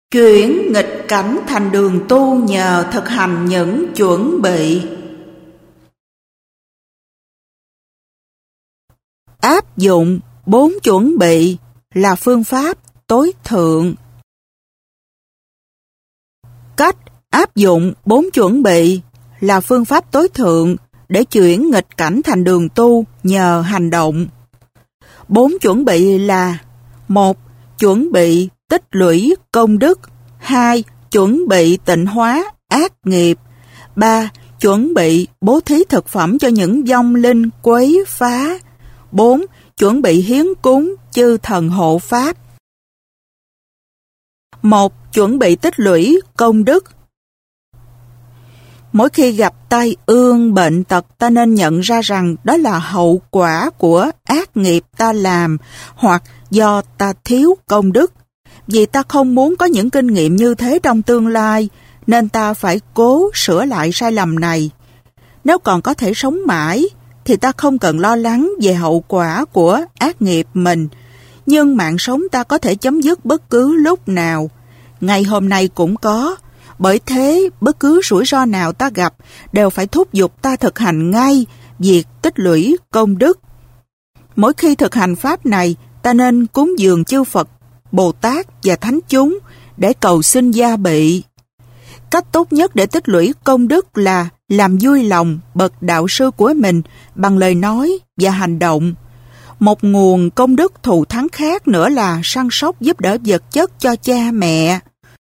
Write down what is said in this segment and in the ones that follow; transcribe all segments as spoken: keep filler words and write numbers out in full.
Chuyển nghịch cảnh thành đường tu nhờ thực hành những chuẩn bị. Áp dụng bốn chuẩn bị là phương pháp tối thượng. Cách áp dụng bốn chuẩn bị là phương pháp tối thượng để chuyển nghịch cảnh thành đường tu nhờ hành động. Bốn chuẩn bị là: một. Chuẩn bị tích lũy công đức. Hai. Chuẩn bị tịnh hóa ác nghiệp. Ba. Chuẩn bị bố thí thực phẩm cho những vong linh quấy phá. Bốn. Chuẩn bị hiến cúng chư thần hộ pháp. Một. Chuẩn bị tích lũy công đức. Mỗi khi gặp tai ương bệnh tật, ta nên nhận ra rằng đó là hậu quả của ác nghiệp ta làm hoặc do ta thiếu công đức. Vì ta không muốn có những kinh nghiệm như thế trong tương lai, nên ta phải cố sửa lại sai lầm này. Nếu còn có thể sống mãi, thì ta không cần lo lắng về hậu quả của ác nghiệp mình. Nhưng mạng sống ta có thể chấm dứt bất cứ lúc nào. Ngày hôm nay cũng có. Bởi thế, bất cứ rủi ro nào ta gặp đều phải thúc giục ta thực hành ngay việc tích lũy công đức. Mỗi khi thực hành pháp này, ta nên cúng dường chư Phật, Bồ Tát và Thánh chúng để cầu xin gia bị. Cách tốt nhất để tích lũy công đức là làm vui lòng bậc đạo sư của mình bằng lời nói và hành động. Một nguồn công đức thù thắng khác nữa là săn sóc giúp đỡ vật chất cho cha mẹ.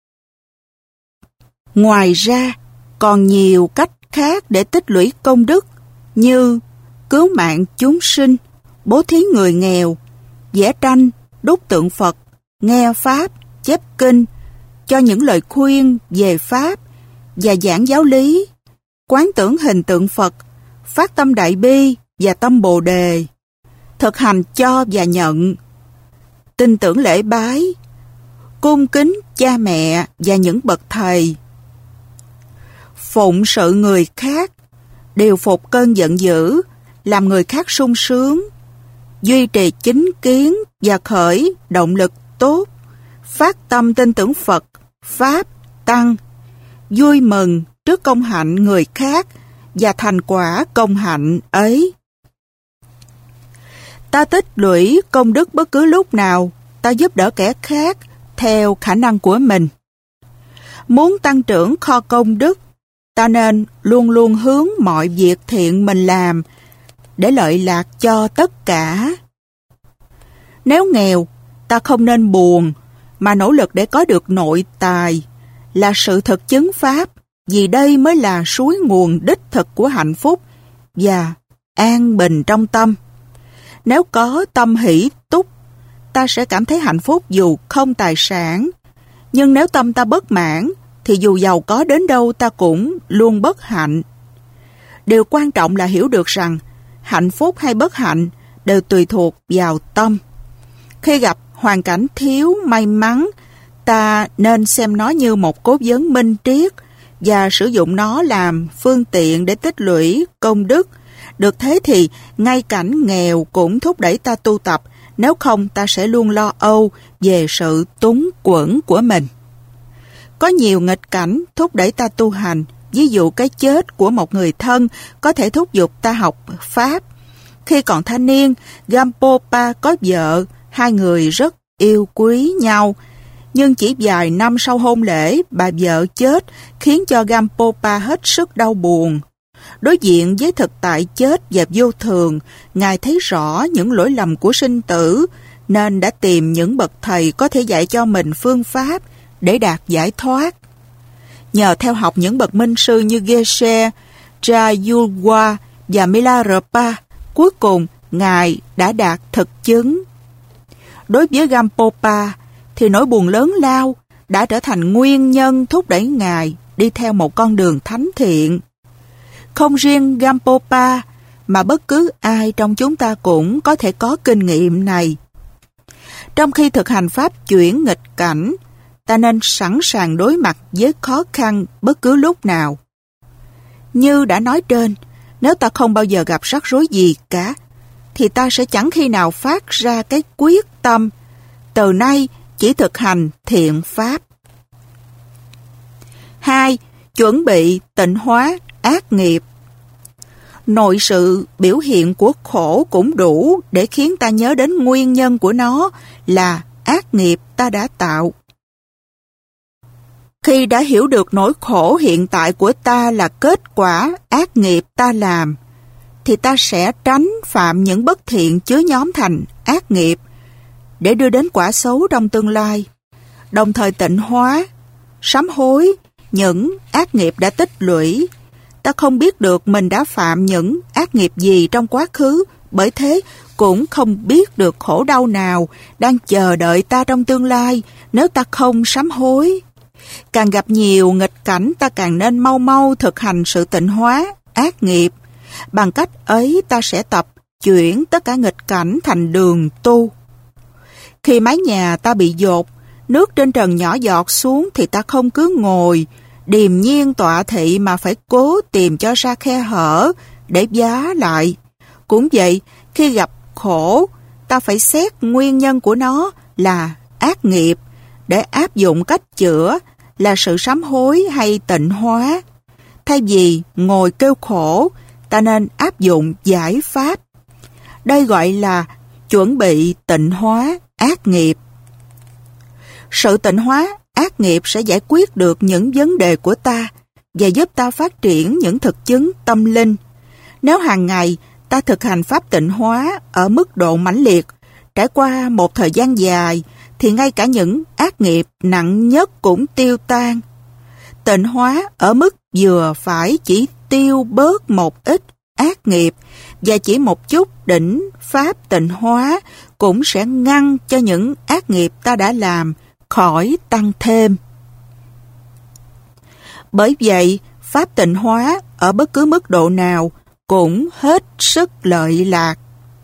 Ngoài ra, còn nhiều cách khác để tích lũy công đức như cứu mạng chúng sinh, bố thí người nghèo, vẽ tranh, đúc tượng Phật, nghe Pháp, chép kinh, cho những lời khuyên về Pháp và giảng giáo lý, quán tưởng hình tượng Phật, phát tâm đại bi và tâm Bồ Đề, thực hành cho và nhận, tin tưởng lễ bái, cung kính cha mẹ và những bậc thầy, phụng sự người khác, điều phục cơn giận dữ, làm người khác sung sướng, duy trì chính kiến và khởi động lực tốt, phát tâm tin tưởng Phật, Pháp, Tăng, vui mừng trước công hạnh người khác và thành quả công hạnh ấy. Ta tích lũy công đức bất cứ lúc nào, ta giúp đỡ kẻ khác theo khả năng của mình. Muốn tăng trưởng kho công đức, ta nên luôn luôn hướng mọi việc thiện mình làm để lợi lạc cho tất cả. Nếu nghèo, ta không nên buồn, mà nỗ lực để có được nội tài, là sự thực chứng Pháp, vì đây mới là suối nguồn đích thực của hạnh phúc và an bình trong tâm. Nếu có tâm hỷ túc, ta sẽ cảm thấy hạnh phúc dù không tài sản. Nhưng nếu tâm ta bất mãn, thì dù giàu có đến đâu ta cũng luôn bất hạnh. Điều quan trọng là hiểu được rằng hạnh phúc hay bất hạnh đều tùy thuộc vào tâm. Khi gặp hoàn cảnh thiếu may mắn, ta nên xem nó như một cố vấn minh triết và sử dụng nó làm phương tiện để tích lũy công đức. Được thế thì ngay cảnh nghèo cũng thúc đẩy ta tu tập, nếu không ta sẽ luôn lo âu về sự túng quẫn của mình. Có nhiều nghịch cảnh thúc đẩy ta tu hành, ví dụ cái chết của một người thân có thể thúc giục ta học Pháp. Khi còn thanh niên, Gampopa có vợ, hai người rất yêu quý nhau. Nhưng chỉ vài năm sau hôn lễ, bà vợ chết khiến cho Gampopa hết sức đau buồn. Đối diện với thực tại chết và vô thường, Ngài thấy rõ những lỗi lầm của sinh tử, nên đã tìm những bậc thầy có thể dạy cho mình phương pháp để đạt giải thoát. Nhờ theo học những bậc minh sư như Geshe, Trayulwa và Milarepa, cuối cùng Ngài đã đạt thực chứng. Đối với Gampopa, thì nỗi buồn lớn lao đã trở thành nguyên nhân thúc đẩy Ngài đi theo một con đường thánh thiện. Không riêng Gampopa, mà bất cứ ai trong chúng ta cũng có thể có kinh nghiệm này. Trong khi thực hành pháp chuyển nghịch cảnh, ta nên sẵn sàng đối mặt với khó khăn bất cứ lúc nào. Như đã nói trên, nếu ta không bao giờ gặp rắc rối gì cả, thì ta sẽ chẳng khi nào phát ra cái quyết tâm từ nay chỉ thực hành thiện pháp. Hai, chuẩn bị tịnh hóa ác nghiệp. Nội sự biểu hiện của khổ cũng đủ để khiến ta nhớ đến nguyên nhân của nó là ác nghiệp ta đã tạo. Khi đã hiểu được nỗi khổ hiện tại của ta là kết quả ác nghiệp ta làm, thì ta sẽ tránh phạm những bất thiện chứa nhóm thành ác nghiệp để đưa đến quả xấu trong tương lai, đồng thời tịnh hóa, sám hối những ác nghiệp đã tích lũy. Ta không biết được mình đã phạm những ác nghiệp gì trong quá khứ, bởi thế cũng không biết được khổ đau nào đang chờ đợi ta trong tương lai nếu ta không sám hối. Càng gặp nhiều nghịch cảnh, ta càng nên mau mau thực hành sự tịnh hóa ác nghiệp. Bằng cách ấy ta sẽ tập chuyển tất cả nghịch cảnh thành đường tu. Khi mái nhà ta bị dột, nước trên trần nhỏ giọt xuống thì ta không cứ ngồi điềm nhiên tọa thị mà phải cố tìm cho ra khe hở để vá lại. Cũng vậy, khi gặp khổ, ta phải xét nguyên nhân của nó là ác nghiệp để áp dụng cách chữa là sự sám hối hay tịnh hóa. Thay vì ngồi kêu khổ, ta nên áp dụng giải pháp. Đây gọi là chuẩn bị tịnh hóa ác nghiệp. Sự tịnh hóa ác nghiệp sẽ giải quyết được những vấn đề của ta và giúp ta phát triển những thực chứng tâm linh. Nếu hàng ngày ta thực hành pháp tịnh hóa ở mức độ mãnh liệt, trải qua một thời gian dài, thì ngay cả những ác nghiệp nặng nhất cũng tiêu tan. Tịnh hóa ở mức vừa phải chỉ tiêu bớt một ít ác nghiệp, và chỉ một chút đỉnh pháp tịnh hóa cũng sẽ ngăn cho những ác nghiệp ta đã làm khỏi tăng thêm. Bởi vậy, pháp tịnh hóa ở bất cứ mức độ nào cũng hết sức lợi lạc.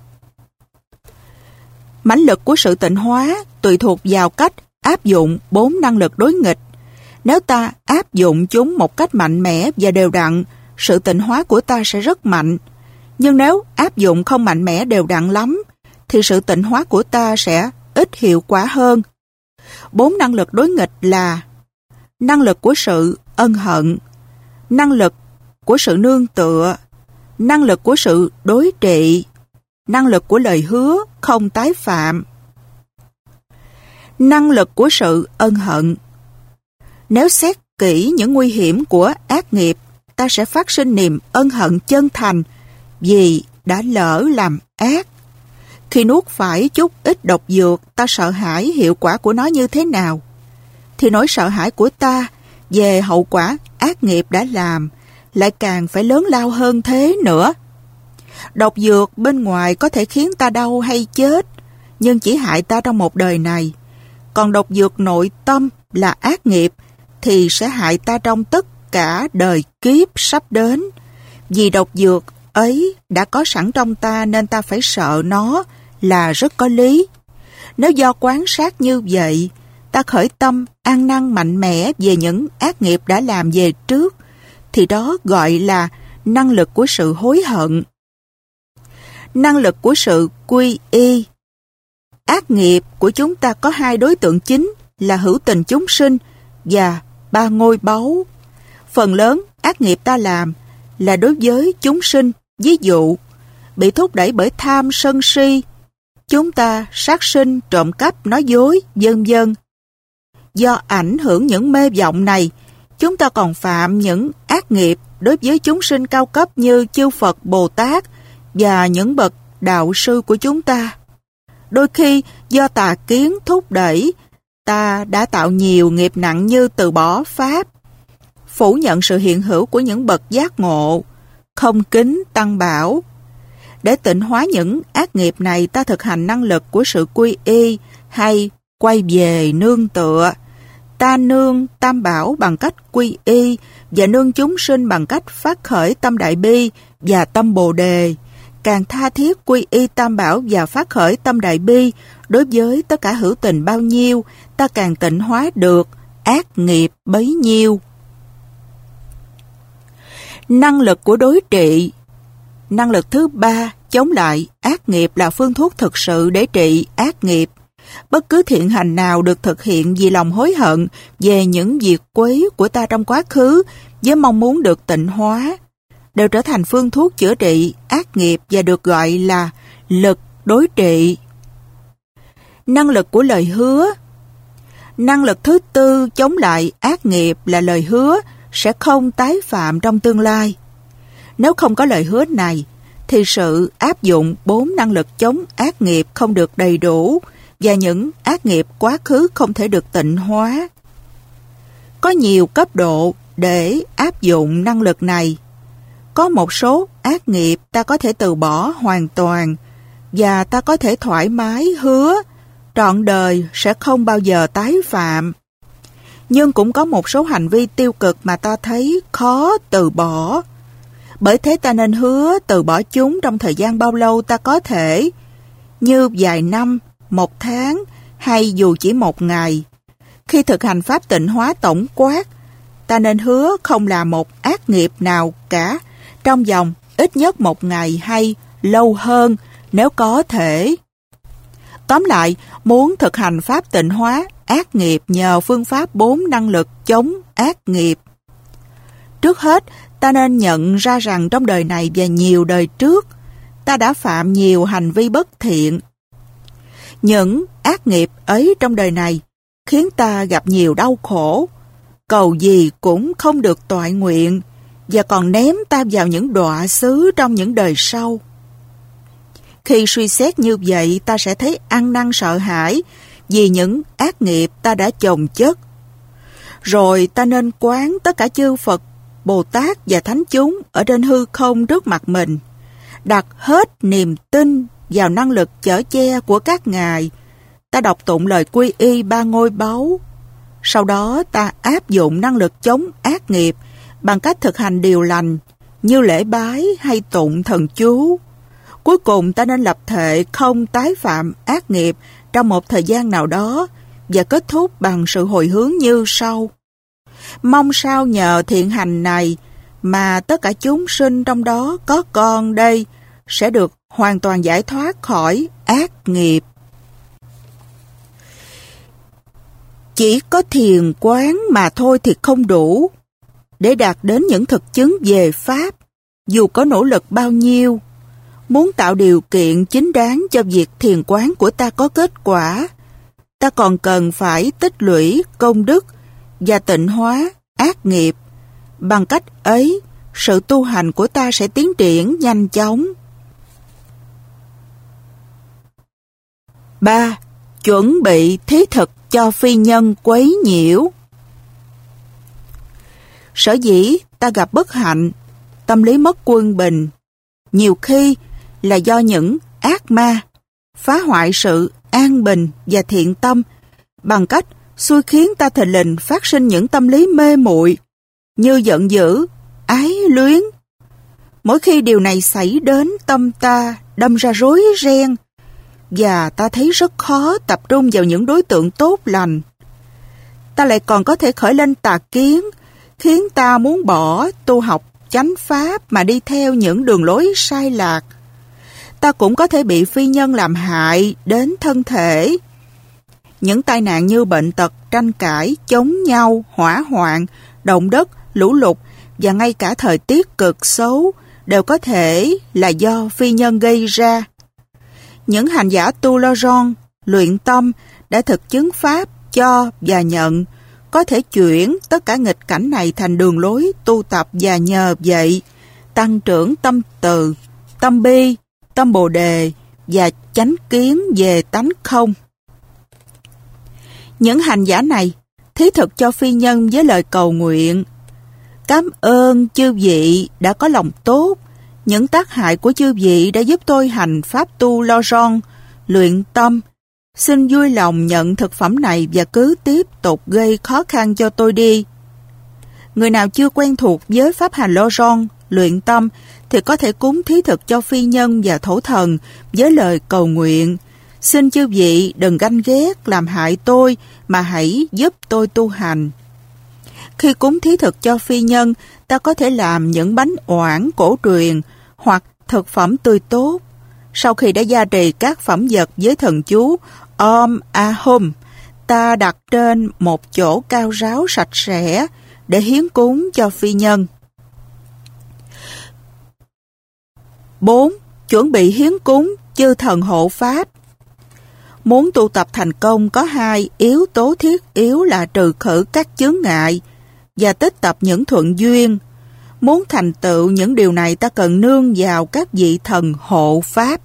Mãnh lực của sự tịnh hóa tùy thuộc vào cách áp dụng bốn năng lực đối nghịch. Nếu ta áp dụng chúng một cách mạnh mẽ và đều đặn, sự tịnh hóa của ta sẽ rất mạnh. Nhưng nếu áp dụng không mạnh mẽ đều đặn lắm, thì sự tịnh hóa của ta sẽ ít hiệu quả hơn. Bốn năng lực đối nghịch là năng lực của sự ân hận, năng lực của sự nương tựa, năng lực của sự đối trị, năng lực của lời hứa không tái phạm. Năng lực của sự ân hận. Nếu xét kỹ những nguy hiểm của ác nghiệp, ta sẽ phát sinh niềm ân hận chân thành vì đã lỡ làm ác. Khi nuốt phải chút ít độc dược, ta sợ hãi hiệu quả của nó như thế nào, thì nỗi sợ hãi của ta về hậu quả ác nghiệp đã làm lại càng phải lớn lao hơn thế nữa. Độc dược bên ngoài có thể khiến ta đau hay chết, nhưng chỉ hại ta trong một đời này. Còn độc dược nội tâm là ác nghiệp thì sẽ hại ta trong tất cả đời kiếp sắp đến. Vì độc dược ấy đã có sẵn trong ta nên ta phải sợ nó là rất có lý. Nếu do quan sát như vậy, ta khởi tâm ăn năn mạnh mẽ về những ác nghiệp đã làm về trước, thì đó gọi là năng lực của sự hối hận. Năng lực của sự quy y. Ác nghiệp của chúng ta có hai đối tượng chính là hữu tình chúng sinh và ba ngôi báu. Phần lớn ác nghiệp ta làm là đối với chúng sinh. Ví dụ, bị thúc đẩy bởi tham sân si, chúng ta sát sinh, trộm cắp, nói dối, vân vân. Do ảnh hưởng những mê vọng này, chúng ta còn phạm những ác nghiệp đối với chúng sinh cao cấp như chư Phật, Bồ Tát và những bậc đạo sư của chúng ta. Đôi khi do tà kiến thúc đẩy, ta đã tạo nhiều nghiệp nặng như từ bỏ pháp, phủ nhận sự hiện hữu của những bậc giác ngộ, không kính tăng bảo. Để tịnh hóa những ác nghiệp này, ta thực hành năng lực của sự quy y hay quay về nương tựa. Ta nương tam bảo bằng cách quy y và nương chúng sinh bằng cách phát khởi tâm đại bi và tâm bồ đề. Càng tha thiết quy y tam bảo và phát khởi tâm đại bi đối với tất cả hữu tình bao nhiêu, ta càng tịnh hóa được ác nghiệp bấy nhiêu. Năng lực của đối trị. Năng lực thứ ba chống lại ác nghiệp là phương thuốc thực sự để trị ác nghiệp. Bất cứ thiện hành nào được thực hiện vì lòng hối hận về những việc quấy của ta trong quá khứ với mong muốn được tịnh hóa, đều trở thành phương thuốc chữa trị ác nghiệp và được gọi là lực đối trị. Năng lực của lời hứa. Năng lực thứ tư chống lại ác nghiệp là lời hứa sẽ không tái phạm trong tương lai. Nếu không có lời hứa này, thì sự áp dụng bốn năng lực chống ác nghiệp không được đầy đủ và những ác nghiệp quá khứ không thể được tịnh hóa. Có nhiều cấp độ để áp dụng năng lực này. Có một số ác nghiệp ta có thể từ bỏ hoàn toàn và ta có thể thoải mái hứa trọn đời sẽ không bao giờ tái phạm. Nhưng cũng có một số hành vi tiêu cực mà ta thấy khó từ bỏ. Bởi thế ta nên hứa từ bỏ chúng trong thời gian bao lâu ta có thể, như vài năm, một tháng hay dù chỉ một ngày. Khi thực hành pháp tịnh hóa tổng quát, ta nên hứa không làm một ác nghiệp nào cả trong vòng ít nhất một ngày hay lâu hơn nếu có thể. Tóm lại, muốn thực hành pháp tịnh hóa ác nghiệp nhờ phương pháp bốn năng lực chống ác nghiệp. Trước hết, ta nên nhận ra rằng trong đời này và nhiều đời trước, ta đã phạm nhiều hành vi bất thiện. Những ác nghiệp ấy trong đời này khiến ta gặp nhiều đau khổ, cầu gì cũng không được toại nguyện và còn ném ta vào những đọa xứ trong những đời sau. Khi suy xét như vậy, ta sẽ thấy ăn năn sợ hãi vì những ác nghiệp ta đã chồng chất. Rồi ta nên quán tất cả chư Phật, Bồ Tát và Thánh chúng ở trên hư không trước mặt mình, đặt hết niềm tin vào năng lực chở che của các ngài. Ta đọc tụng lời quy y ba ngôi báu. Sau đó ta áp dụng năng lực chống ác nghiệp bằng cách thực hành điều lành như lễ bái hay tụng thần chú. Cuối cùng ta nên lập thệ không tái phạm ác nghiệp trong một thời gian nào đó và kết thúc bằng sự hồi hướng như sau. Mong sao nhờ thiện hành này mà tất cả chúng sinh trong đó có con đây sẽ được hoàn toàn giải thoát khỏi ác nghiệp. Chỉ có thiền quán mà thôi thì không đủ. Để đạt đến những thực chứng về Pháp, dù có nỗ lực bao nhiêu, muốn tạo điều kiện chính đáng cho việc thiền quán của ta có kết quả, ta còn cần phải tích lũy công đức và tịnh hóa ác nghiệp. Bằng cách ấy, sự tu hành của ta sẽ tiến triển nhanh chóng. ba. Chuẩn bị thí thực cho phi nhân quấy nhiễu. Sở dĩ ta gặp bất hạnh, tâm lý mất quân bình, nhiều khi là do những ác ma phá hoại sự an bình và thiện tâm bằng cách xui khiến ta thình lình phát sinh những tâm lý mê muội như giận dữ, ái luyến. Mỗi khi điều này xảy đến, tâm ta đâm ra rối ren và ta thấy rất khó tập trung vào những đối tượng tốt lành. Ta lại còn có thể khởi lên tà kiến khiến ta muốn bỏ tu học chánh pháp mà đi theo những đường lối sai lạc. Ta cũng có thể bị phi nhân làm hại đến thân thể. Những tai nạn như bệnh tật, tranh cãi, chống nhau, hỏa hoạn, động đất, lũ lụt và ngay cả thời tiết cực xấu đều có thể là do phi nhân gây ra. Những hành giả tu lo ron, luyện tâm đã thực chứng pháp cho và nhận, có thể chuyển tất cả nghịch cảnh này thành đường lối tu tập và nhờ vậy tăng trưởng tâm từ, tâm bi, tâm bồ đề và chánh kiến về tánh không. Những hành giả này thí thực cho phi nhân với lời cầu nguyện: cảm ơn chư vị đã có lòng tốt, những tác hại của chư vị đã giúp tôi hành pháp tu lo ron, luyện tâm. Xin vui lòng nhận thực phẩm này và cứ tiếp tục gây khó khăn cho tôi đi. Người nào chưa quen thuộc với pháp hành lo ron, luyện tâm thì có thể cúng thí thực cho phi nhân và thổ thần với lời cầu nguyện: xin chư vị đừng ganh ghét làm hại tôi mà hãy giúp tôi tu hành. Khi cúng thí thực cho phi nhân, ta có thể làm những bánh oản cổ truyền hoặc thực phẩm tươi tốt. Sau khi đã gia trì các phẩm vật với thần chú, Om Ahum ta đặt trên một chỗ cao ráo sạch sẽ để hiến cúng cho phi nhân. bốn. Chuẩn bị hiến cúng chư thần hộ pháp. Muốn tu tập thành công có hai yếu tố thiết yếu là trừ khử các chướng ngại và tích tập những thuận duyên. Muốn thành tựu những điều này ta cần nương vào các vị thần hộ pháp.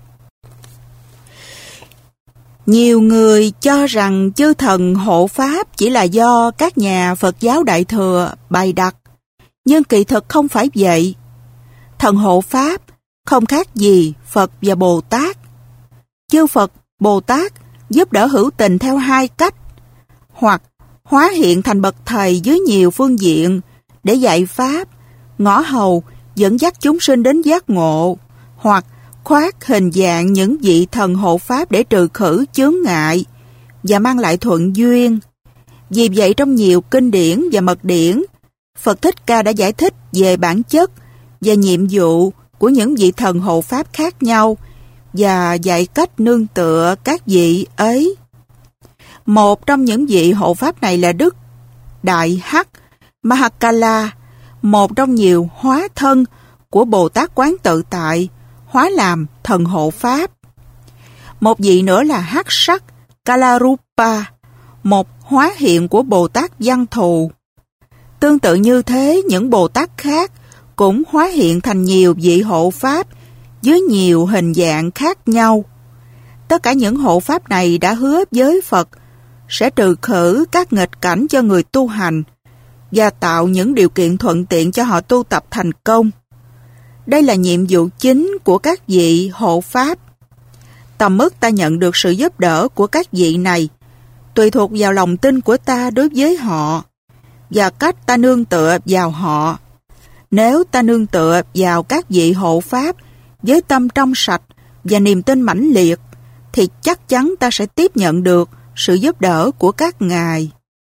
Nhiều người cho rằng chư thần hộ pháp chỉ là do các nhà Phật giáo Đại Thừa bày đặt, nhưng kỳ thực không phải vậy. Thần hộ pháp không khác gì Phật và Bồ Tát. Chư Phật, Bồ Tát giúp đỡ hữu tình theo hai cách, hoặc hóa hiện thành bậc thầy dưới nhiều phương diện để dạy pháp, ngõ hầu, dẫn dắt chúng sinh đến giác ngộ, hoặc khoác hình dạng những vị thần hộ pháp để trừ khử chướng ngại và mang lại thuận duyên. Vì vậy trong nhiều kinh điển và mật điển, Phật Thích Ca đã giải thích về bản chất và nhiệm vụ của những vị thần hộ pháp khác nhau và dạy cách nương tựa các vị ấy. Một trong những vị hộ pháp này là Đức Đại Hắc Mahakala, một trong nhiều hóa thân của Bồ Tát Quán Tự Tại, hóa làm thần hộ pháp. Một vị nữa là Hắc Sắc Kalarupa, một hóa hiện của Bồ Tát Văn Thù. Tương tự như thế, những Bồ Tát khác cũng hóa hiện thành nhiều vị hộ pháp dưới nhiều hình dạng khác nhau. Tất cả những hộ pháp này đã hứa với Phật sẽ trừ khử các nghịch cảnh cho người tu hành và tạo những điều kiện thuận tiện cho họ tu tập thành công. Đây là nhiệm vụ chính của các vị hộ pháp. Tầm mức ta nhận được sự giúp đỡ của các vị này tùy thuộc vào lòng tin của ta đối với họ và cách ta nương tựa vào họ. Nếu ta nương tựa vào các vị hộ pháp với tâm trong sạch và niềm tin mãnh liệt, thì chắc chắn ta sẽ tiếp nhận được sự giúp đỡ của các ngài.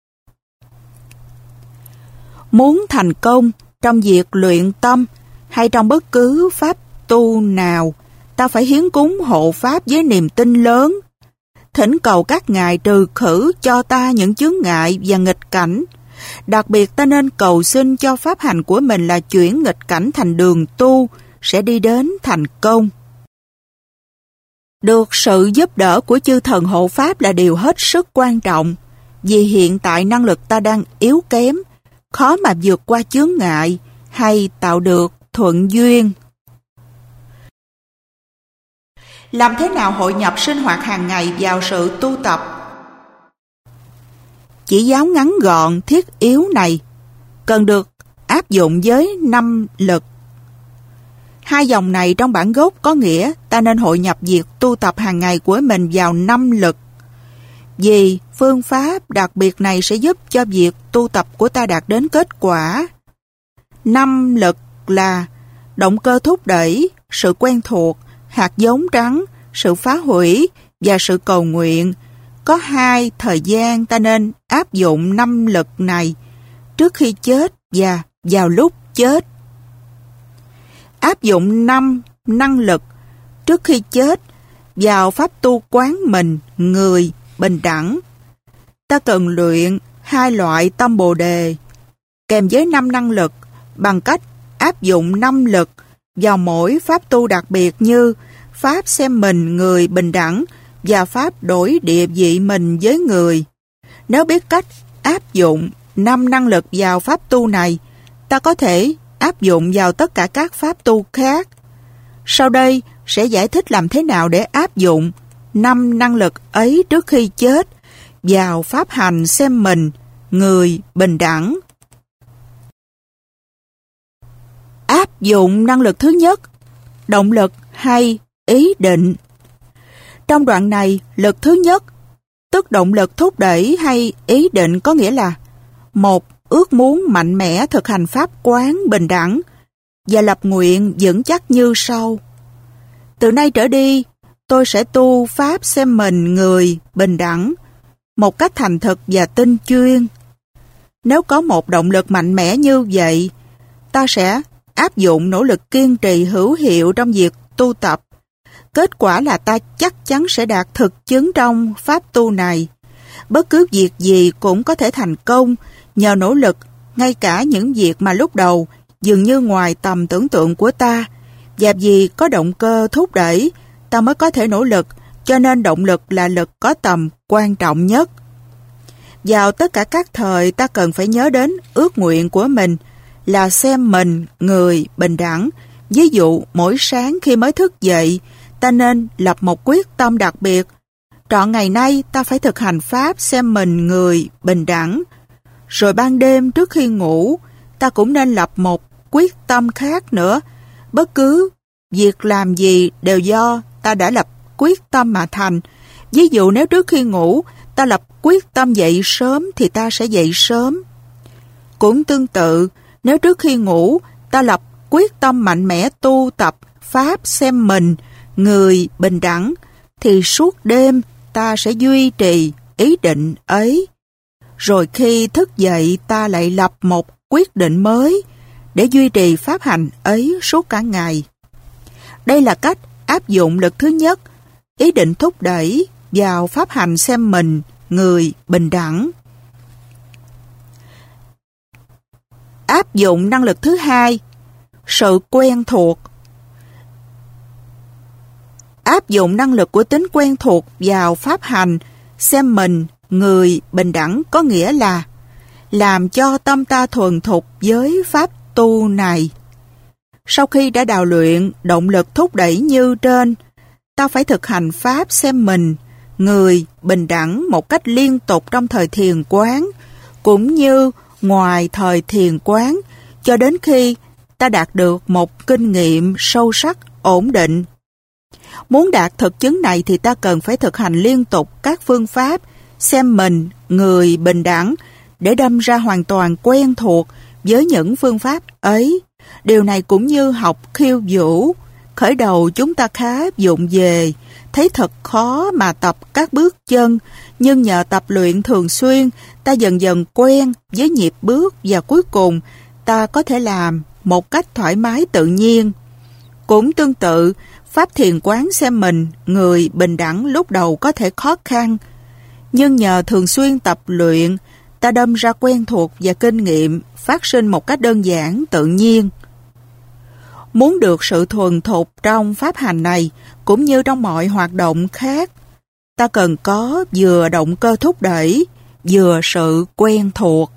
Muốn thành công trong việc luyện tâm hay trong bất cứ pháp tu nào, ta phải hiến cúng hộ pháp với niềm tin lớn, thỉnh cầu các ngài trừ khử cho ta những chướng ngại và nghịch cảnh. Đặc biệt ta nên cầu xin cho pháp hành của mình là chuyển nghịch cảnh thành đường tu, sẽ đi đến thành công. Được sự giúp đỡ của chư thần hộ pháp là điều hết sức quan trọng, vì hiện tại năng lực ta đang yếu kém, khó mà vượt qua chướng ngại hay tạo được thuận duyên. Làm thế nào hội nhập sinh hoạt hàng ngày vào sự tu tập? Chỉ giáo ngắn gọn thiết yếu này cần được áp dụng với năm lực. Hai dòng này trong bản gốc có nghĩa ta nên hội nhập việc tu tập hàng ngày của mình vào năm lực. Vì phương pháp đặc biệt này sẽ giúp cho việc tu tập của ta đạt đến kết quả. Năm lực là động cơ thúc đẩy, sự quen thuộc, hạt giống trắng, sự phá hủy và sự cầu nguyện. Có hai thời gian ta nên áp dụng năm lực này: trước khi chết và vào lúc chết. Áp dụng năm năng lực trước khi chết vào pháp tu quán mình, người, bình đẳng. Ta cần luyện hai loại tâm Bồ Đề kèm với năm năng lực bằng cách áp dụng năm lực vào mỗi pháp tu đặc biệt như pháp xem mình, người, bình đẳng và pháp đổi địa vị mình với người. Nếu biết cách áp dụng năm năng lực vào pháp tu này, ta có thể áp dụng vào tất cả các pháp tu khác. Sau đây sẽ giải thích làm thế nào để áp dụng năm năng lực ấy trước khi chết vào pháp hành xem mình, người, bình đẳng. Áp dụng năng lực thứ nhất, động lực hay ý định. Trong đoạn này, lực thứ nhất, tức động lực thúc đẩy hay ý định có nghĩa là một, ước muốn mạnh mẽ thực hành pháp quán bình đẳng và lập nguyện vững chắc như sau: từ nay trở đi, tôi sẽ tu pháp xem mình, người, bình đẳng một cách thành thực và tinh chuyên. Nếu có một động lực mạnh mẽ như vậy, ta sẽ áp dụng nỗ lực kiên trì hữu hiệu trong việc tu tập. kết quả là ta chắc chắn sẽ đạt thực chứng trong pháp tu này. Bất cứ việc gì cũng có thể thành công nhờ nỗ lực, ngay cả những việc mà lúc đầu dường như ngoài tầm tưởng tượng của ta. Và vì có động cơ thúc đẩy, ta mới có thể nỗ lực, cho nên động lực là lực có tầm quan trọng nhất. Vào tất cả các thời, ta cần phải nhớ đến ước nguyện của mình là xem mình người bình đẳng. Ví dụ, mỗi sáng khi mới thức dậy, ta nên lập một quyết tâm đặc biệt. Trọn ngày nay, ta phải thực hành pháp xem mình người bình đẳng. Rồi ban đêm trước khi ngủ, ta cũng nên lập một quyết tâm khác nữa. Bất cứ việc làm gì đều do ta đã lập quyết tâm mà thành. Ví dụ nếu trước khi ngủ, ta lập quyết tâm dậy sớm thì ta sẽ dậy sớm. Cũng tương tự, nếu trước khi ngủ, ta lập quyết tâm mạnh mẽ tu tập pháp xem mình người bình đẳng, thì suốt đêm ta sẽ duy trì ý định ấy. Rồi khi thức dậy ta lại lập một quyết định mới để duy trì pháp hành ấy suốt cả ngày. Đây là cách áp dụng lực thứ nhất, ý định thúc đẩy vào pháp hành xem mình người bình đẳng. Áp dụng năng lực thứ hai, sự quen thuộc. Áp dụng năng lực của tính quen thuộc vào pháp hành xem mình người bình đẳng có nghĩa là làm cho tâm ta thuần thục với pháp tu này. Sau khi đã đào luyện động lực thúc đẩy như trên, ta phải thực hành pháp xem mình người bình đẳng một cách liên tục trong thời thiền quán cũng như ngoài thời thiền quán, cho đến khi ta đạt được một kinh nghiệm sâu sắc, ổn định. Muốn đạt thực chứng này thì ta cần phải thực hành liên tục các phương pháp xem mình người bình đẳng để đâm ra hoàn toàn quen thuộc với những phương pháp ấy. Điều này cũng như học khiêu vũ. Khởi đầu chúng ta khá vụng về, thấy thật khó mà tập các bước chân, nhưng nhờ tập luyện thường xuyên, ta dần dần quen với nhịp bước và cuối cùng ta có thể làm một cách thoải mái tự nhiên. Cũng tương tự, pháp thiền quán xem mình người bình đẳng lúc đầu có thể khó khăn, nhưng nhờ thường xuyên tập luyện, ta đâm ra quen thuộc và kinh nghiệm phát sinh một cách đơn giản, tự nhiên. Muốn được sự thuần thục trong pháp hành này, cũng như trong mọi hoạt động khác, ta cần có vừa động cơ thúc đẩy, vừa sự quen thuộc.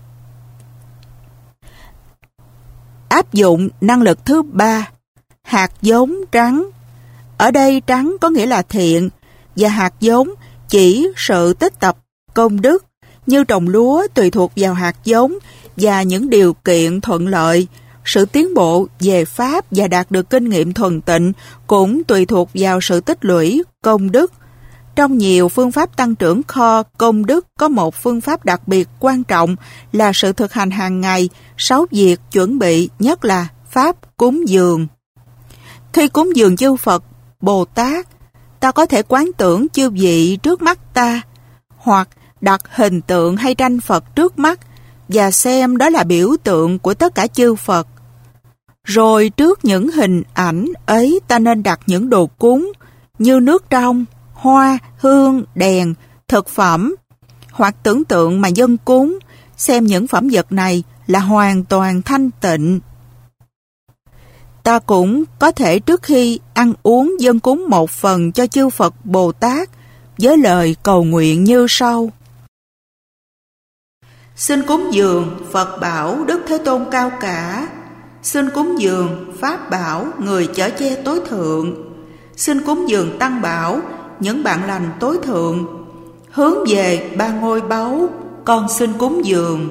Áp dụng năng lực thứ ba, hạt giống trắng. Ở đây trắng có nghĩa là thiện, và hạt giống chỉ sự tích tập công đức, như trồng lúa tùy thuộc vào hạt giống và những điều kiện thuận lợi. Sự tiến bộ về pháp và đạt được kinh nghiệm thuần tịnh cũng tùy thuộc vào sự tích lũy công đức. Trong nhiều phương pháp tăng trưởng kho công đức có một phương pháp đặc biệt quan trọng là sự thực hành hàng ngày sáu việc chuẩn bị, nhất là pháp cúng dường. Khi cúng dường chư Phật, Bồ Tát, ta có thể quán tưởng chư vị trước mắt ta, hoặc đặt hình tượng hay tranh Phật trước mắt và xem đó là biểu tượng của tất cả chư Phật. Rồi trước những hình ảnh ấy ta nên đặt những đồ cúng như nước trong, hoa, hương, đèn, thực phẩm, hoặc tưởng tượng mà dâng cúng, xem những phẩm vật này là hoàn toàn thanh tịnh. Ta cũng có thể trước khi ăn uống dâng cúng một phần cho chư Phật Bồ Tát với lời cầu nguyện như sau. Xin cúng dường Phật bảo Đức Thế Tôn cao cả. Xin cúng dường Pháp bảo người chở che tối thượng. Xin cúng dường Tăng bảo những bạn lành tối thượng. Hướng về ba ngôi báu, con xin cúng dường.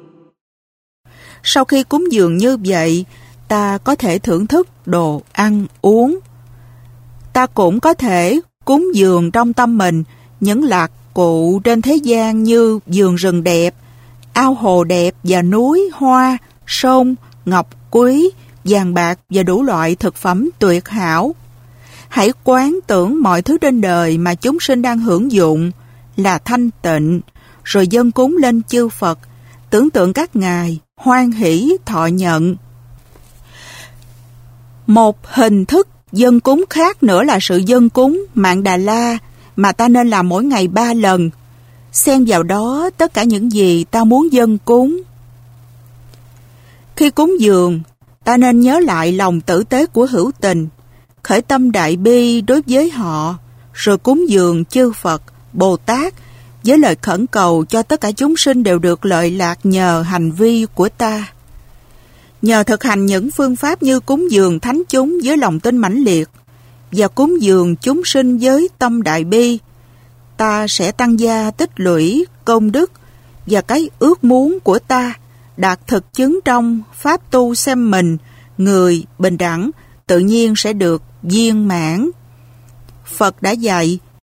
Sau khi cúng dường như vậy, ta có thể thưởng thức đồ ăn uống. Ta cũng có thể cúng dường trong tâm mình những lạc cụ trên thế gian như vườn rừng đẹp, ao hồ đẹp và núi, hoa, sông, ngọc quý, vàng bạc và đủ loại thực phẩm tuyệt hảo. Hãy quán tưởng mọi thứ trên đời mà chúng sinh đang hưởng dụng là thanh tịnh, rồi dâng cúng lên chư Phật, tưởng tượng các ngài hoan hỷ thọ nhận. Một hình thức Dâng cúng khác nữa là sự dâng cúng Mạng Đà La mà ta nên làm mỗi ngày ba lần. Xen vào đó tất cả những gì ta muốn dâng cúng. Khi cúng dường, ta nên nhớ lại lòng tử tế của hữu tình, khởi tâm đại bi đối với họ, rồi cúng dường chư Phật, Bồ Tát với lời khẩn cầu cho tất cả chúng sinh đều được lợi lạc nhờ hành vi của ta. Nhờ thực hành những phương pháp như cúng dường thánh chúng với lòng tin mãnh liệt và cúng dường chúng sinh với tâm đại bi, ta sẽ tăng gia tích lũy công đức, và cái ước muốn của ta đạt thực chứng trong pháp tu xem mình, người bình đẳng, tự nhiên sẽ được viên mãn. Phật đã dạy,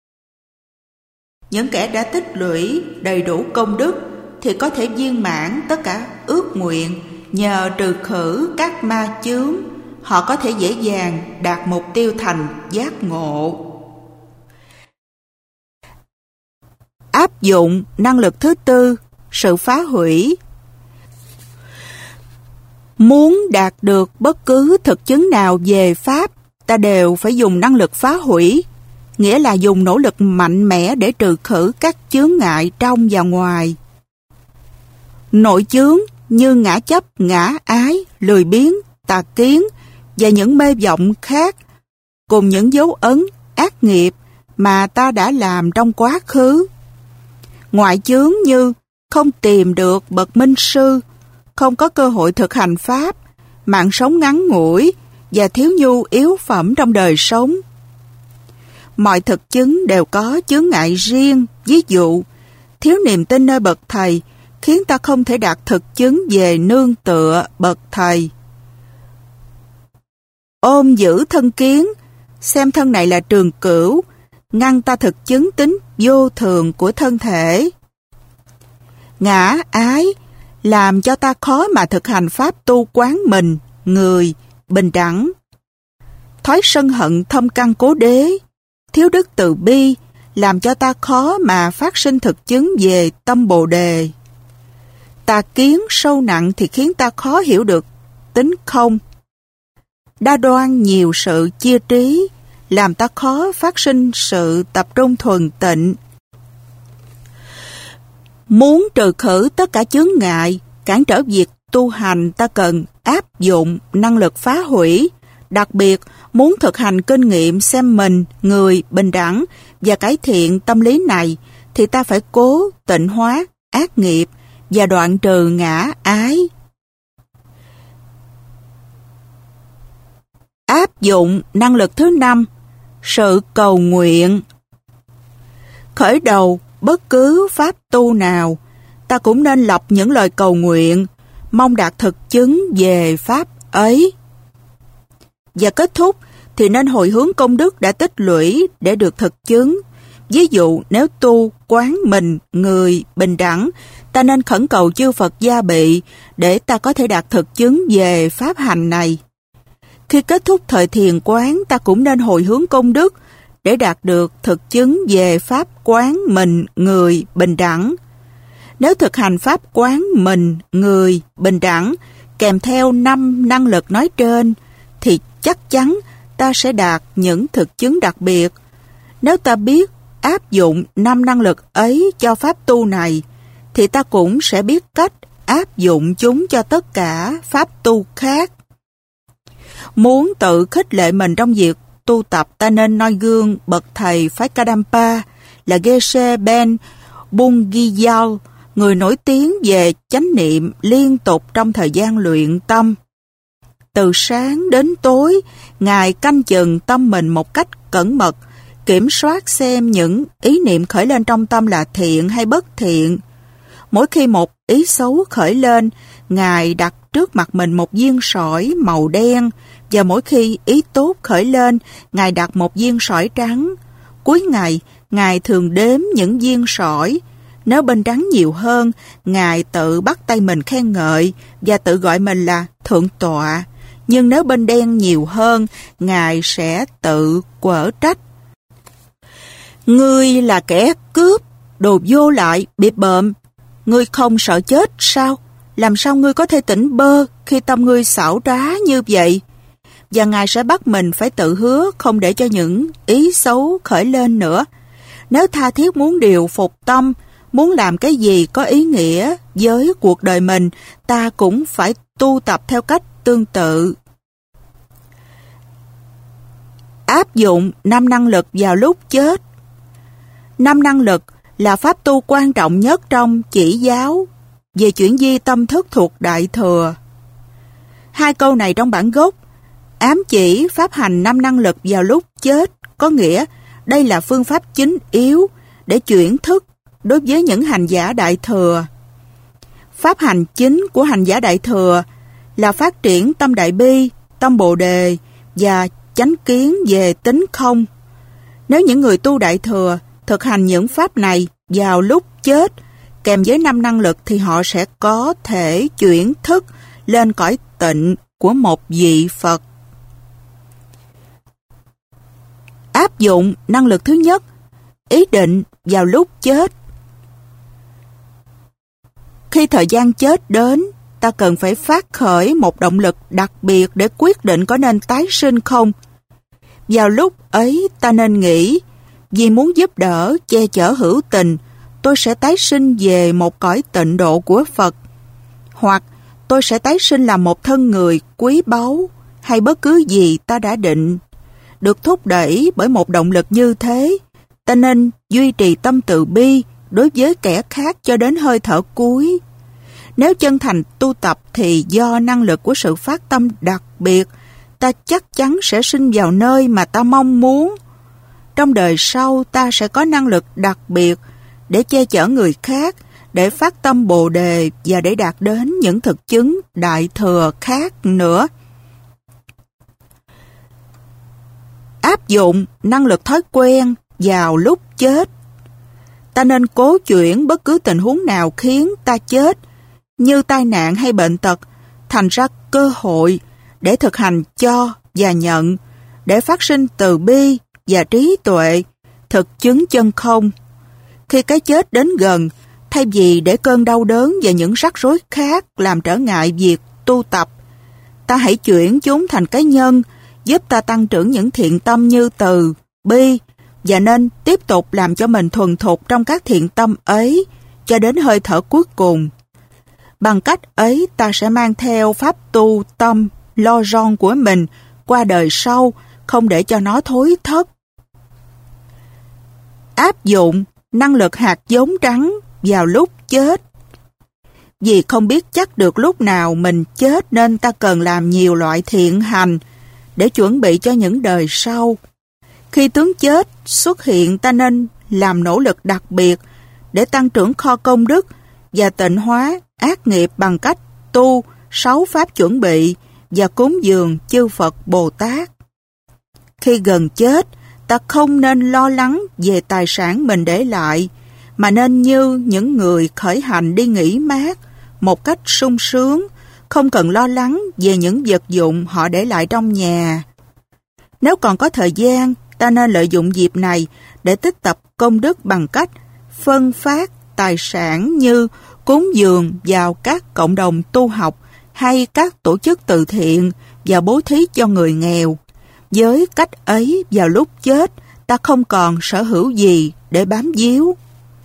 những kẻ đã tích lũy đầy đủ công đức thì có thể viên mãn tất cả ước nguyện. Nhờ trừ khử các ma chướng, họ có thể dễ dàng đạt mục tiêu thành giác ngộ. Áp dụng năng lực thứ tư, sự phá hủy. Muốn đạt được bất cứ thực chứng nào về Pháp, ta đều phải dùng năng lực phá hủy, nghĩa là dùng nỗ lực mạnh mẽ để trừ khử các chướng ngại trong và ngoài. Nội chướng như ngã chấp, ngã ái, lười biếng, tà kiến và những mê vọng khác, cùng những dấu ấn, ác nghiệp mà ta đã làm trong quá khứ. Ngoại chướng như không tìm được bậc minh sư, không có cơ hội thực hành Pháp, mạng sống ngắn ngủi và thiếu nhu yếu phẩm trong đời sống. Mọi thực chứng đều có chướng ngại riêng, ví dụ, thiếu niềm tin nơi bậc thầy, khiến ta không thể đạt thực chứng về nương tựa bậc thầy. Ôm giữ thân kiến, xem thân này là trường cửu, ngăn ta thực chứng tính vô thường của thân thể. Ngã ái, làm cho ta khó mà thực hành pháp tu quán mình, người, bình đẳng. Thói sân hận thâm căn cố đế, thiếu đức từ bi, làm cho ta khó mà phát sinh thực chứng về tâm Bồ Đề. Tà kiến sâu nặng thì khiến ta khó hiểu được tính không. Đa đoan nhiều sự chia trí, làm ta khó phát sinh sự tập trung thuần tịnh. Muốn trừ khử tất cả chướng ngại, cản trở việc tu hành, ta cần áp dụng năng lực phá hủy. Đặc biệt, muốn thực hành kinh nghiệm xem mình, người, bình đẳng và cải thiện tâm lý này, thì ta phải cố tịnh hóa ác nghiệp và đoạn trừ ngã ái. Áp dụng năng lực thứ năm, sự cầu nguyện. Khởi đầu bất cứ pháp tu nào, ta cũng nên lập những lời cầu nguyện, mong đạt thực chứng về pháp ấy. Và kết thúc thì nên hồi hướng công đức đã tích lũy để được thực chứng. Ví dụ nếu tu quán mình, người, bình đẳng, ta nên khẩn cầu chư Phật gia bị để ta có thể đạt thực chứng về pháp hành này. Khi kết thúc thời thiền quán, ta cũng nên hồi hướng công đức để đạt được thực chứng về pháp quán mình, người, bình đẳng. Nếu thực hành pháp quán mình, người, bình đẳng kèm theo năm năng lực nói trên, thì chắc chắn ta sẽ đạt những thực chứng đặc biệt. Nếu ta biết áp dụng năm năng lực ấy cho pháp tu này, thì ta cũng sẽ biết cách áp dụng chúng cho tất cả pháp tu khác. Muốn tự khích lệ mình trong việc tu tập, ta nên noi gương bậc thầy phái Kadampa là Geshe Ben Bungiyal, người nổi tiếng về chánh niệm liên tục trong thời gian luyện tâm. Từ sáng đến tối, Ngài canh chừng tâm mình một cách cẩn mật, kiểm soát xem những ý niệm khởi lên trong tâm là thiện hay bất thiện. Mỗi khi một ý xấu khởi lên, Ngài đặt trước mặt mình một viên sỏi màu đen, và mỗi khi ý tốt khởi lên, Ngài đặt một viên sỏi trắng. Cuối ngày, Ngài thường đếm những viên sỏi. Nếu bên trắng nhiều hơn, Ngài tự bắt tay mình khen ngợi và tự gọi mình là thượng tọa. Nhưng nếu bên đen nhiều hơn, Ngài sẽ tự quở trách. Ngươi là kẻ cướp, đồ vô lại, bịp bợm. Ngươi không sợ chết sao? Làm sao ngươi có thể tỉnh bơ khi tâm ngươi xảo trá như vậy? và Ngài sẽ bắt mình phải tự hứa không để cho những ý xấu khởi lên nữa. Nếu tha thiết muốn điều phục tâm, muốn làm cái gì có ý nghĩa với cuộc đời mình, ta cũng phải tu tập theo cách tương tự. Áp dụng năm năng lực vào lúc chết. Năm năng lực là pháp tu quan trọng nhất trong chỉ giáo về chuyển di tâm thức thuộc Đại Thừa. Hai câu này trong bản gốc ám chỉ pháp hành năm năng lực vào lúc chết, có nghĩa đây là phương pháp chính yếu để chuyển thức đối với những hành giả Đại Thừa. Pháp hành chính của hành giả Đại Thừa là phát triển tâm Đại Bi, tâm Bồ Đề và chánh kiến về tính không. Nếu những người tu Đại Thừa thực hành những pháp này vào lúc chết kèm với năm năng lực thì họ sẽ có thể chuyển thức lên cõi tịnh của một vị Phật. Áp dụng năng lực thứ nhất, ý định vào lúc chết. Khi thời gian chết đến, ta cần phải phát khởi một động lực đặc biệt để quyết định có nên tái sinh không. Vào lúc ấy ta nên nghĩ, vì muốn giúp đỡ, che chở hữu tình, tôi sẽ tái sinh về một cõi tịnh độ của Phật. Hoặc tôi sẽ tái sinh làm một thân người quý báu, hay bất cứ gì ta đã định. Được thúc đẩy bởi một động lực như thế, ta nên duy trì tâm từ bi đối với kẻ khác cho đến hơi thở cuối. Nếu chân thành tu tập thì do năng lực của sự phát tâm đặc biệt, ta chắc chắn sẽ sinh vào nơi mà ta mong muốn. Trong đời sau ta sẽ có năng lực đặc biệt để che chở người khác, để phát tâm Bồ Đề và để đạt đến những thực chứng Đại Thừa khác nữa. Áp dụng năng lực thói quen vào lúc chết. Ta nên cố chuyển bất cứ tình huống nào khiến ta chết, như tai nạn hay bệnh tật, thành ra cơ hội để thực hành cho và nhận, để phát sinh từ bi và trí tuệ, thực chứng chân không. Khi cái chết đến gần, thay vì để cơn đau đớn và những rắc rối khác làm trở ngại việc tu tập, ta hãy chuyển chúng thành cái nhân giúp ta tăng trưởng những thiện tâm như từ, bi, và nên tiếp tục làm cho mình thuần thục trong các thiện tâm ấy cho đến hơi thở cuối cùng. Bằng cách ấy ta sẽ mang theo pháp tu tâm lo ron của mình qua đời sau, không để cho nó thối thất. Áp dụng năng lực hạt giống trắng vào lúc chết. Vì không biết chắc được lúc nào mình chết nên ta cần làm nhiều loại thiện hành để chuẩn bị cho những đời sau. Khi tướng chết xuất hiện, ta nên làm nỗ lực đặc biệt để tăng trưởng kho công đức và tịnh hóa ác nghiệp bằng cách tu sáu pháp chuẩn bị và cúng dường chư Phật Bồ Tát. Khi gần chết, ta không nên lo lắng về tài sản mình để lại, mà nên như những người khởi hành đi nghỉ mát một cách sung sướng, không cần lo lắng về những vật dụng họ để lại trong nhà. Nếu còn có thời gian, ta nên lợi dụng dịp này để tích tập công đức bằng cách phân phát tài sản như cúng dường vào các cộng đồng tu học hay các tổ chức từ thiện và bố thí cho người nghèo. Với cách ấy, vào lúc chết, ta không còn sở hữu gì để bám víu.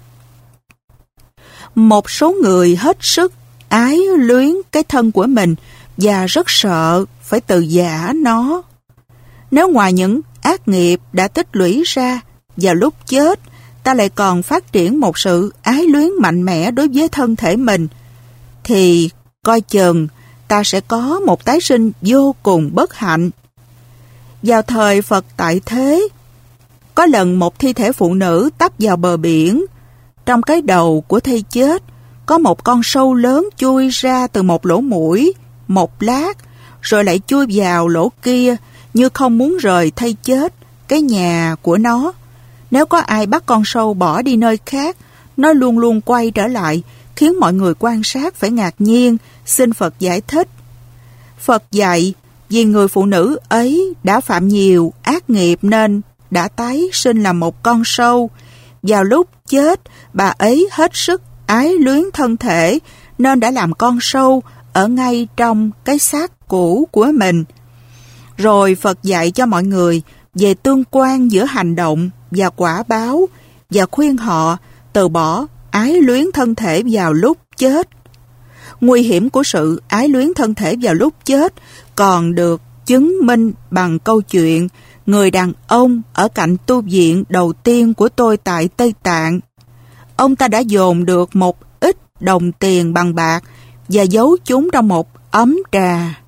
Một số người hết sức ái luyến cái thân của mình và rất sợ phải từ giã nó. Nếu ngoài những ác nghiệp đã tích lũy ra, vào lúc chết, ta lại còn phát triển một sự ái luyến mạnh mẽ đối với thân thể mình, thì coi chừng ta sẽ có một tái sinh vô cùng bất hạnh. Vào thời Phật tại thế, có lần một thi thể phụ nữ tấp vào bờ biển. Trong cái đầu của thây chết, có một con sâu lớn chui ra từ một lỗ mũi, một lát, rồi lại chui vào lỗ kia như không muốn rời thây chết, cái nhà của nó. Nếu có ai bắt con sâu bỏ đi nơi khác, nó luôn luôn quay trở lại, khiến mọi người quan sát phải ngạc nhiên, xin Phật giải thích. Phật dạy, vì người phụ nữ ấy đã phạm nhiều ác nghiệp nên đã tái sinh làm một con sâu. Vào lúc chết, bà ấy hết sức ái luyến thân thể nên đã làm con sâu ở ngay trong cái xác cũ của mình. Rồi Phật dạy cho mọi người về tương quan giữa hành động và quả báo, và khuyên họ từ bỏ ái luyến thân thể vào lúc chết. Nguy hiểm của sự ái luyến thân thể vào lúc chết còn được chứng minh bằng câu chuyện người đàn ông ở cạnh tu viện đầu tiên của tôi tại Tây Tạng. Ông ta đã dồn được một ít đồng tiền bằng bạc và giấu chúng trong một ấm trà.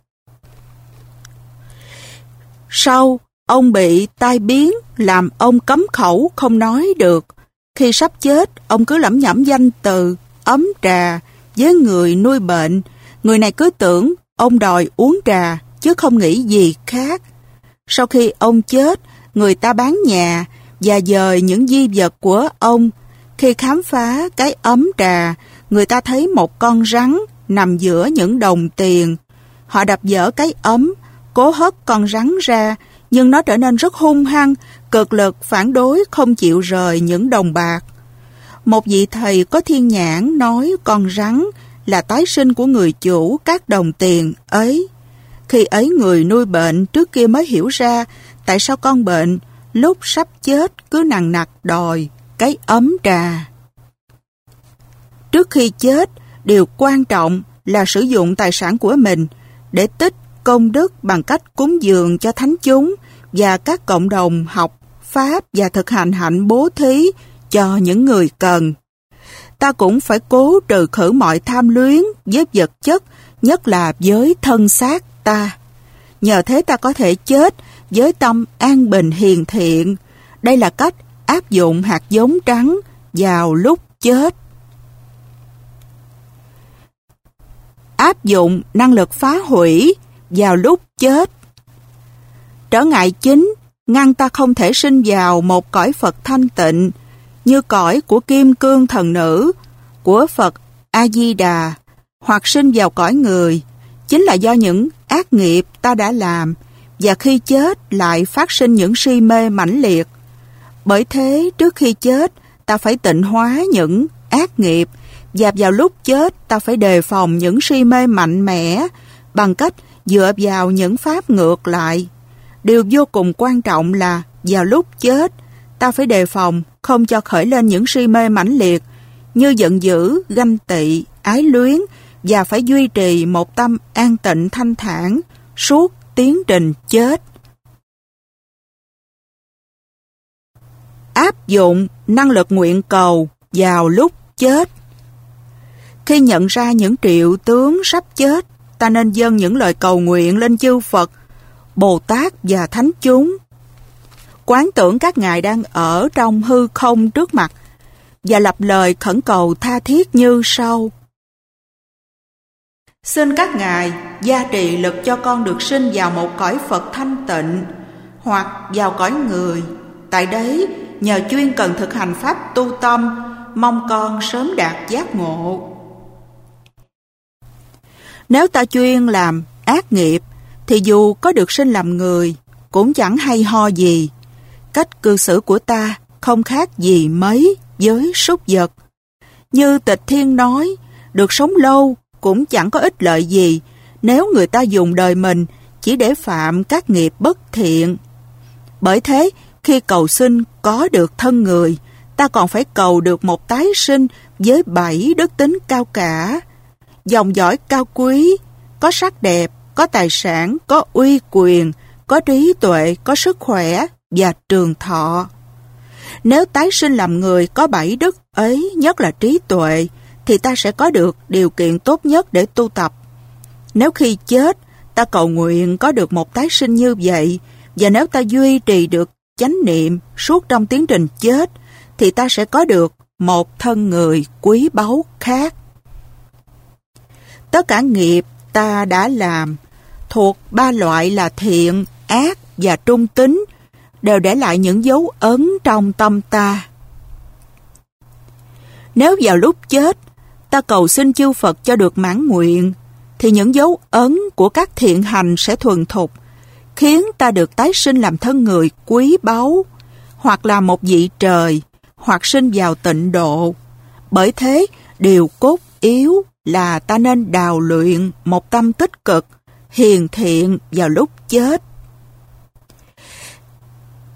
Sau, ông bị tai biến làm ông cấm khẩu không nói được. Khi sắp chết, ông cứ lẩm nhẩm danh từ ấm trà với người nuôi bệnh. Người này cứ tưởng ông đòi uống trà chứ không nghĩ gì khác. Sau khi ông chết, người ta bán nhà và dời những di vật của ông. Khi khám phá cái ấm trà, người ta thấy một con rắn nằm giữa những đồng tiền. Họ đập vỡ cái ấm, cố hất con rắn ra, nhưng nó trở nên rất hung hăng, cực lực phản đối không chịu rời những đồng bạc. Một vị thầy có thiên nhãn nói con rắn là tái sinh của người chủ các đồng tiền ấy. Khi ấy người nuôi bệnh trước kia mới hiểu ra tại sao con bệnh lúc sắp chết cứ nằng nặc đòi cái ấm trà. Trước khi chết, điều quan trọng là sử dụng tài sản của mình để tích công đức bằng cách cúng dường cho thánh chúng và các cộng đồng học pháp và thực hành hạnh bố thí cho những người cần. Ta cũng phải cố trừ khử mọi tham luyến với vật chất, nhất là với thân xác ta. Nhờ thế ta có thể chết với tâm an bình hiền thiện. Đây là cách áp dụng hạt giống trắng vào lúc chết. Áp dụng năng lực phá hủy vào lúc chết. Trở ngại chính ngăn ta không thể sinh vào một cõi Phật thanh tịnh như cõi của Kim Cương Thần Nữ, của Phật A-di-đà, hoặc sinh vào cõi người, chính là do những ác nghiệp ta đã làm, và khi chết lại phát sinh những si mê mãnh liệt. Bởi thế, trước khi chết, ta phải tịnh hóa những ác nghiệp, và vào lúc chết ta phải đề phòng những si mê mạnh mẽ bằng cách dựa vào những pháp ngược lại. Điều vô cùng quan trọng là vào lúc chết ta phải đề phòng không cho khởi lên những si mê mãnh liệt như giận dữ, ganh tị, ái luyến, và phải duy trì một tâm an tịnh thanh thản suốt tiến trình chết. Áp dụng năng lực nguyện cầu vào lúc chết. Khi nhận ra những triệu tướng sắp chết, ta nên dâng những lời cầu nguyện lên chư Phật, Bồ Tát và Thánh chúng. Quán tưởng các ngài đang ở trong hư không trước mặt và lặp lời khẩn cầu tha thiết như sau. Xin các ngài gia trì lực cho con được sinh vào một cõi Phật thanh tịnh hoặc vào cõi người. Tại đấy, nhờ chuyên cần thực hành pháp tu tâm, mong con sớm đạt giác ngộ. Nếu ta chuyên làm ác nghiệp, thì dù có được sinh làm người, cũng chẳng hay ho gì. Cách cư xử của ta không khác gì mấy với súc vật. Như Tịch Thiên nói, được sống lâu cũng chẳng có ích lợi gì nếu người ta dùng đời mình chỉ để phạm các nghiệp bất thiện. Bởi thế, khi cầu xin có được thân người, ta còn phải cầu được một tái sinh với bảy đức tính cao cả, dòng dõi cao quý, có sắc đẹp, có tài sản, có uy quyền, có trí tuệ, có sức khỏe và trường thọ. Nếu tái sinh làm người có bảy đức ấy, nhất là trí tuệ, thì ta sẽ có được điều kiện tốt nhất để tu tập. Nếu khi chết, ta cầu nguyện có được một tái sinh như vậy, và nếu ta duy trì được chánh niệm suốt trong tiến trình chết, thì ta sẽ có được một thân người quý báu khác. Tất cả nghiệp ta đã làm thuộc ba loại là thiện, ác và trung tín đều để lại những dấu ấn trong tâm ta. Nếu vào lúc chết ta cầu xin chư Phật cho được mãn nguyện, thì những dấu ấn của các thiện hành sẽ thuần thục, khiến ta được tái sinh làm thân người quý báu, hoặc là một vị trời, hoặc sinh vào tịnh độ. Bởi thế, điều cốt yếu là ta nên đào luyện một tâm tích cực, hiền thiện vào lúc chết.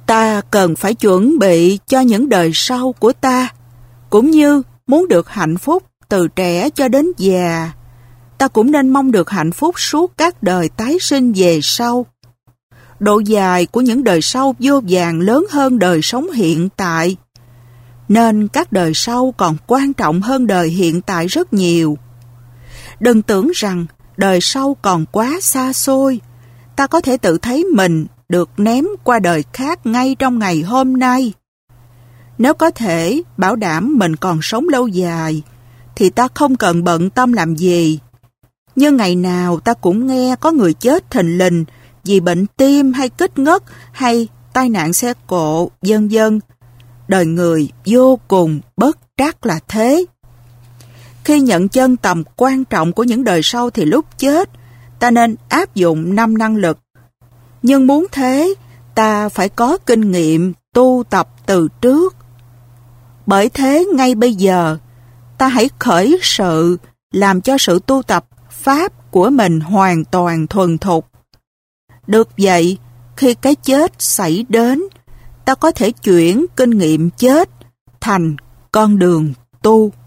Ta cần phải chuẩn bị cho những đời sau của ta, cũng như muốn được hạnh phúc từ trẻ cho đến già. Ta cũng nên mong được hạnh phúc suốt các đời tái sinh về sau. Độ dài của những đời sau vô vàn lớn hơn đời sống hiện tại, nên các đời sau còn quan trọng hơn đời hiện tại rất nhiều. Đừng tưởng rằng đời sau còn quá xa xôi. Ta có thể tự thấy mình được ném qua đời khác ngay trong ngày hôm nay. Nếu có thể bảo đảm mình còn sống lâu dài, thì ta không cần bận tâm làm gì. Nhưng ngày nào ta cũng nghe có người chết thình lình vì bệnh tim hay kích ngất hay tai nạn xe cộ, vân vân. Đời người vô cùng bất trắc là thế. Khi nhận chân tầm quan trọng của những đời sau thì lúc chết, ta nên áp dụng năm năng lực. Nhưng muốn thế, ta phải có kinh nghiệm tu tập từ trước. Bởi thế ngay bây giờ, ta hãy khởi sự làm cho sự tu tập pháp của mình hoàn toàn thuần thục. Được vậy, khi cái chết xảy đến, ta có thể chuyển kinh nghiệm chết thành con đường tu.